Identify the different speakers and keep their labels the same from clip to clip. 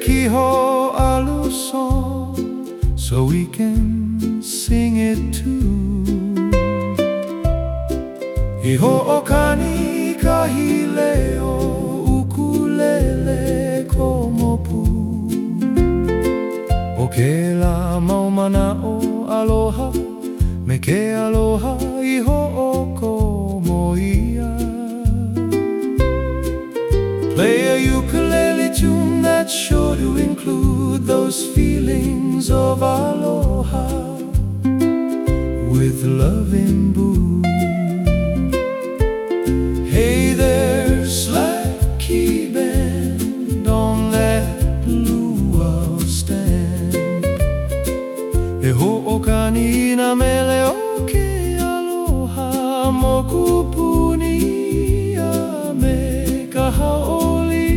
Speaker 1: kiho alu song so we can sing it too. Iho okani kahileo ukulele komopu. O ke la maumana o aloha, me ke aloha iho o komoia. Play a ukulele tune that's sure to include those feelings of aloha with loving Boo. Hey there, slack key bend on that luau stand. E ho'okani na mele o ke aloha mokupuni a me ka haoli.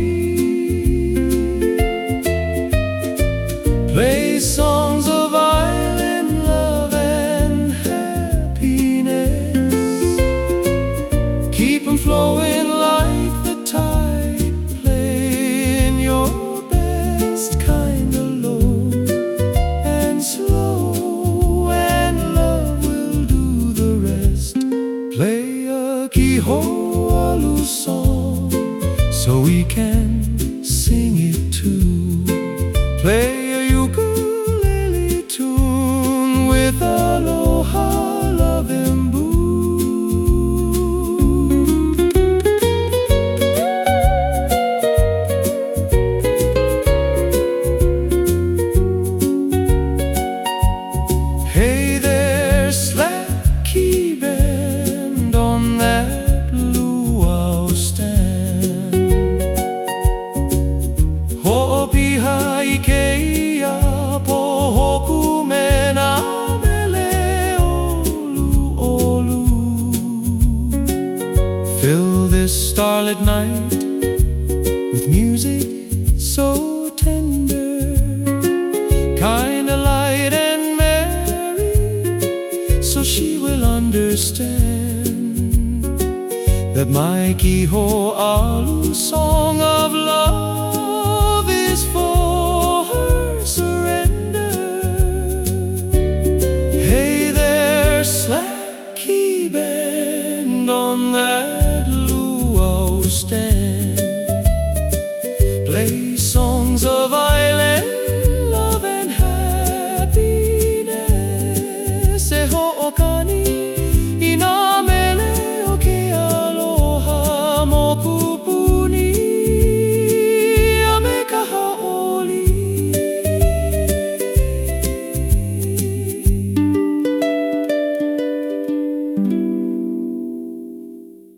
Speaker 1: Play songs of island love and happiness. Keep 'em flowing like the tide. Play in your best kind of low and slow, and love will do the rest. Play a kiho alu song so we can sing it too. Play a ukulele tune with aloha loving Boo. Hey there, slack key bend on that luau stand. Ho'opiha I ke ia po hoku me na mele olu olu. Fill this starlit night with music so tender, kinda light and merry, so she will understand that my kiho alu song of love is for her surrender. Hey there, slack key bend on that luau stand. Play songs of island love and happiness. E ho'okani i nā mele o ke aloha moku.